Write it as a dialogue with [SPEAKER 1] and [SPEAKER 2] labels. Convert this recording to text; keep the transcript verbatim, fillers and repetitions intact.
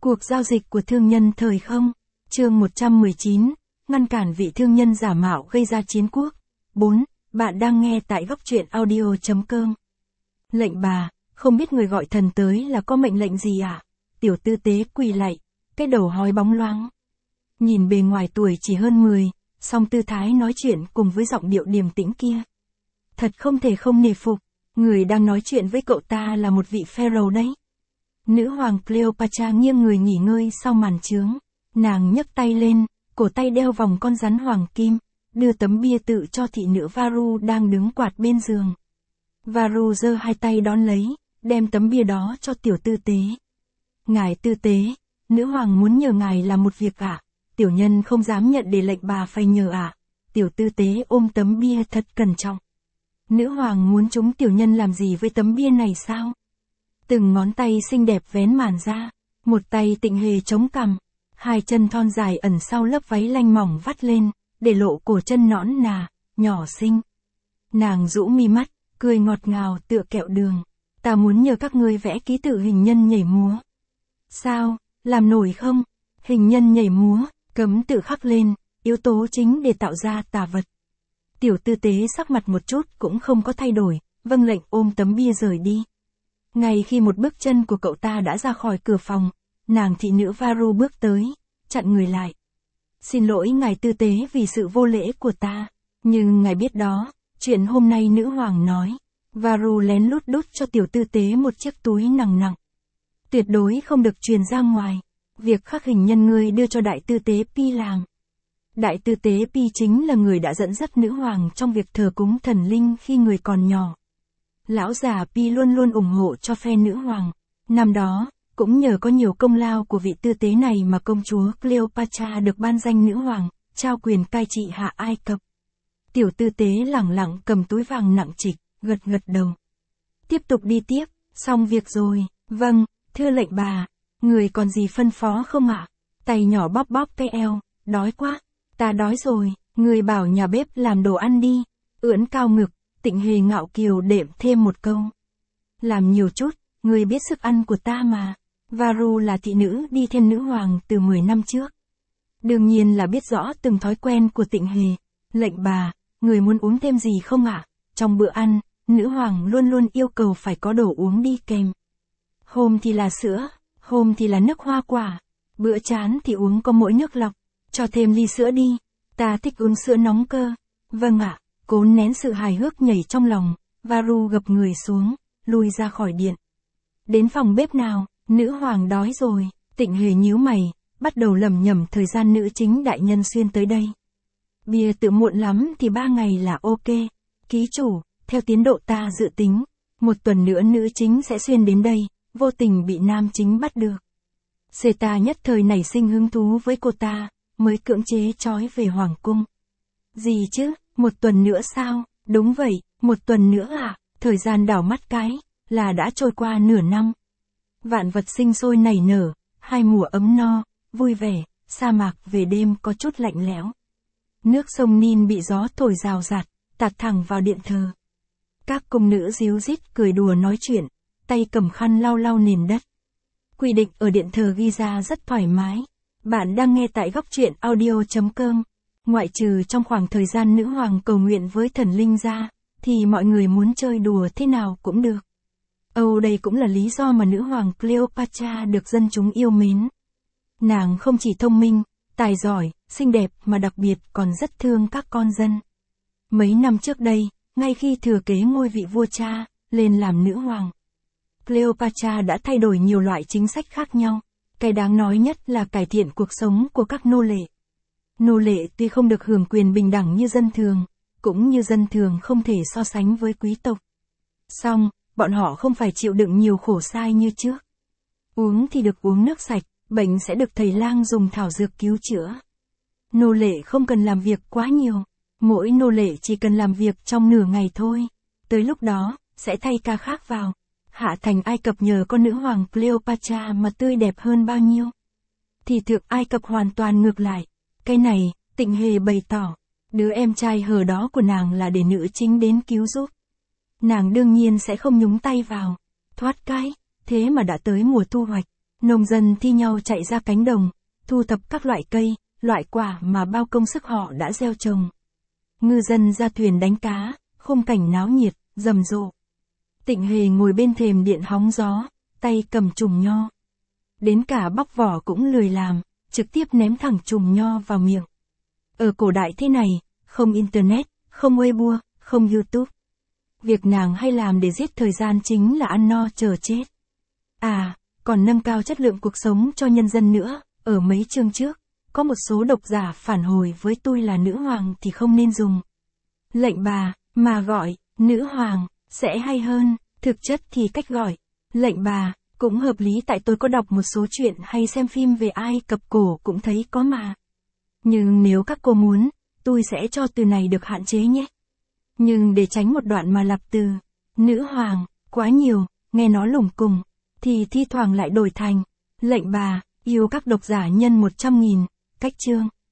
[SPEAKER 1] Cuộc giao dịch của thương nhân thời không. Chương một trăm mười chín, ngăn cản vị thương nhân giả mạo gây ra chiến quốc. bốn. Bạn đang nghe tại góc truyện audio chấm com. Lệnh bà, không biết người gọi thần tới là có mệnh lệnh gì à? Tiểu tư tế quỳ lạy, cái đầu hói bóng loáng. Nhìn bề ngoài tuổi chỉ hơn mười, song tư thái nói chuyện cùng với giọng điệu điềm tĩnh kia. Thật không thể không nể phục, người đang nói chuyện với cậu ta là một vị pharaoh đấy. Nữ hoàng Cleopatra nghiêng người nghỉ ngơi sau màn chướng. Nàng nhấc tay lên, cổ tay đeo vòng con rắn hoàng kim, đưa tấm bia tự cho thị nữ Varu đang đứng quạt bên giường. Varu giơ hai tay đón lấy, đem tấm bia đó cho tiểu tư tế. Ngài tư tế, nữ hoàng muốn nhờ ngài làm một việc ạ. À? Tiểu nhân không dám nhận để lệnh bà phải nhờ ạ. À? Tiểu tư tế ôm tấm bia thật cẩn trọng. Nữ hoàng muốn chúng tiểu nhân làm gì với tấm bia này sao? Từng ngón tay xinh đẹp vén màn ra, một tay Tịnh Hề chống cằm, hai chân thon dài ẩn sau lớp váy lanh mỏng vắt lên, để lộ cổ chân nõn nà, nhỏ xinh. Nàng rũ mi mắt, cười ngọt ngào tựa kẹo đường. Ta muốn nhờ các ngươi vẽ ký tự hình nhân nhảy múa. Sao, làm nổi không? Hình nhân nhảy múa, cấm tự khắc lên, yếu tố chính để tạo ra tà vật. Tiểu tư tế sắc mặt một chút cũng không có thay đổi, vâng lệnh ôm tấm bia rời đi. Ngay khi một bước chân của cậu ta đã ra khỏi cửa phòng, nàng thị nữ Varu bước tới, chặn người lại. Xin lỗi ngài tư tế vì sự vô lễ của ta, nhưng ngài biết đó, chuyện hôm nay nữ hoàng nói. Varu lén lút đút cho tiểu tư tế một chiếc túi nặng nặng. Tuyệt đối không được truyền ra ngoài, việc khắc hình nhân ngươi đưa cho đại tư tế Pi làm. Đại tư tế Pi chính là người đã dẫn dắt nữ hoàng trong việc thờ cúng thần linh khi người còn nhỏ. Lão già Pi luôn luôn ủng hộ cho phe nữ hoàng. Năm đó, cũng nhờ có nhiều công lao của vị tư tế này mà công chúa Cleopatra được ban danh nữ hoàng, trao quyền cai trị Hạ Ai Cập. Tiểu tư tế lẳng lặng cầm túi vàng nặng trịch, gật gật đầu. Tiếp tục đi tiếp, xong việc rồi. Vâng, thưa lệnh bà, người còn gì phân phó không ạ? Tay nhỏ bóp bóp cái eo, đói quá, ta đói rồi, người bảo nhà bếp làm đồ ăn đi. Ưỡn cao ngực, Tịnh Hề ngạo kiều đệm thêm một câu. Làm nhiều chút, người biết sức ăn của ta mà. Varu là thị nữ đi theo nữ hoàng từ mười năm trước. Đương nhiên là biết rõ từng thói quen của Tịnh Hề. Lệnh bà, người muốn uống thêm gì không ạ? Trong bữa ăn, nữ hoàng luôn luôn yêu cầu phải có đồ uống đi kèm. Hôm thì là sữa, hôm thì là nước hoa quả. Bữa chán thì uống có mỗi nước lọc, cho thêm ly sữa đi. Ta thích uống sữa nóng cơ. Vâng ạ. Cố nén sự hài hước nhảy trong lòng, Varu gập người xuống, lui ra khỏi điện. Đến phòng bếp nào, nữ hoàng đói rồi. Tịnh Hề nhíu mày, bắt đầu lẩm nhẩm thời gian nữ chính đại nhân xuyên tới đây. Bia tự muộn lắm thì ba ngày là ok. Ký chủ, theo tiến độ ta dự tính, một tuần nữa nữ chính sẽ xuyên đến đây, vô tình bị nam chính bắt được. Seta nhất thời nảy sinh hứng thú với cô ta, mới cưỡng chế trói về hoàng cung. Gì chứ? Một tuần nữa sao? Đúng vậy, một tuần nữa à? Thời gian đảo mắt cái, là đã trôi qua nửa năm. Vạn vật sinh sôi nảy nở, hai mùa ấm no, vui vẻ, sa mạc về đêm có chút lạnh lẽo. Nước sông Nin bị gió thổi rào rạt, tạt thẳng vào điện thờ. Các cung nữ ríu rít cười đùa nói chuyện, tay cầm khăn lau lau nền đất. Quy định ở điện thờ ghi ra rất thoải mái. Bạn đang nghe tại góc truyện audio chấm com. Ngoại trừ trong khoảng thời gian nữ hoàng cầu nguyện với thần linh ra, thì mọi người muốn chơi đùa thế nào cũng được. Âu đây cũng là lý do mà nữ hoàng Cleopatra được dân chúng yêu mến. Nàng không chỉ thông minh, tài giỏi, xinh đẹp mà đặc biệt còn rất thương các con dân. Mấy năm trước đây, ngay khi thừa kế ngôi vị vua cha, lên làm nữ hoàng, Cleopatra đã thay đổi nhiều loại chính sách khác nhau. Cái đáng nói nhất là cải thiện cuộc sống của các nô lệ. Nô lệ tuy không được hưởng quyền bình đẳng như dân thường, cũng như dân thường không thể so sánh với quý tộc. Song, bọn họ không phải chịu đựng nhiều khổ sai như trước. Uống thì được uống nước sạch, bệnh sẽ được thầy lang dùng thảo dược cứu chữa. Nô lệ không cần làm việc quá nhiều, mỗi nô lệ chỉ cần làm việc trong nửa ngày thôi. Tới lúc đó, sẽ thay ca khác vào. Hạ thành Ai Cập nhờ con nữ hoàng Cleopatra mà tươi đẹp hơn bao nhiêu. Thì thượng Ai Cập hoàn toàn ngược lại. Cái này, Tịnh Hề bày tỏ, đứa em trai hờ đó của nàng là để nữ chính đến cứu giúp. Nàng đương nhiên sẽ không nhúng tay vào. Thoát cái, thế mà đã tới mùa thu hoạch, Nông dân thi nhau chạy ra cánh đồng, thu thập các loại cây, loại quả mà bao công sức họ đã gieo trồng. Ngư dân ra thuyền đánh cá, khung cảnh náo nhiệt, rầm rộ. Tịnh Hề ngồi bên thềm điện hóng gió, tay cầm chùm nho. Đến cả bóc vỏ cũng lười làm, trực tiếp ném thẳng chùm nho vào miệng. Ở cổ đại thế này, không internet, không Weibo, không YouTube. Việc nàng hay làm để giết thời gian chính là ăn no chờ chết. À, còn nâng cao chất lượng cuộc sống cho nhân dân nữa, ở mấy chương trước, có một số độc giả phản hồi với tôi là nữ hoàng thì không nên dùng lệnh bà, mà gọi, nữ hoàng, sẽ hay hơn. Thực chất thì cách gọi, lệnh bà, cũng hợp lý tại tôi có đọc một số chuyện hay xem phim về Ai Cập cổ cũng thấy có mà. Nhưng nếu các cô muốn, tôi sẽ cho từ này được hạn chế nhé. Nhưng để tránh một đoạn mà lặp từ, nữ hoàng, quá nhiều, nghe nó lủng củng, thì thi thoảng lại đổi thành, lệnh bà, yêu các độc giả nhân một trăm nghìn, cách chương.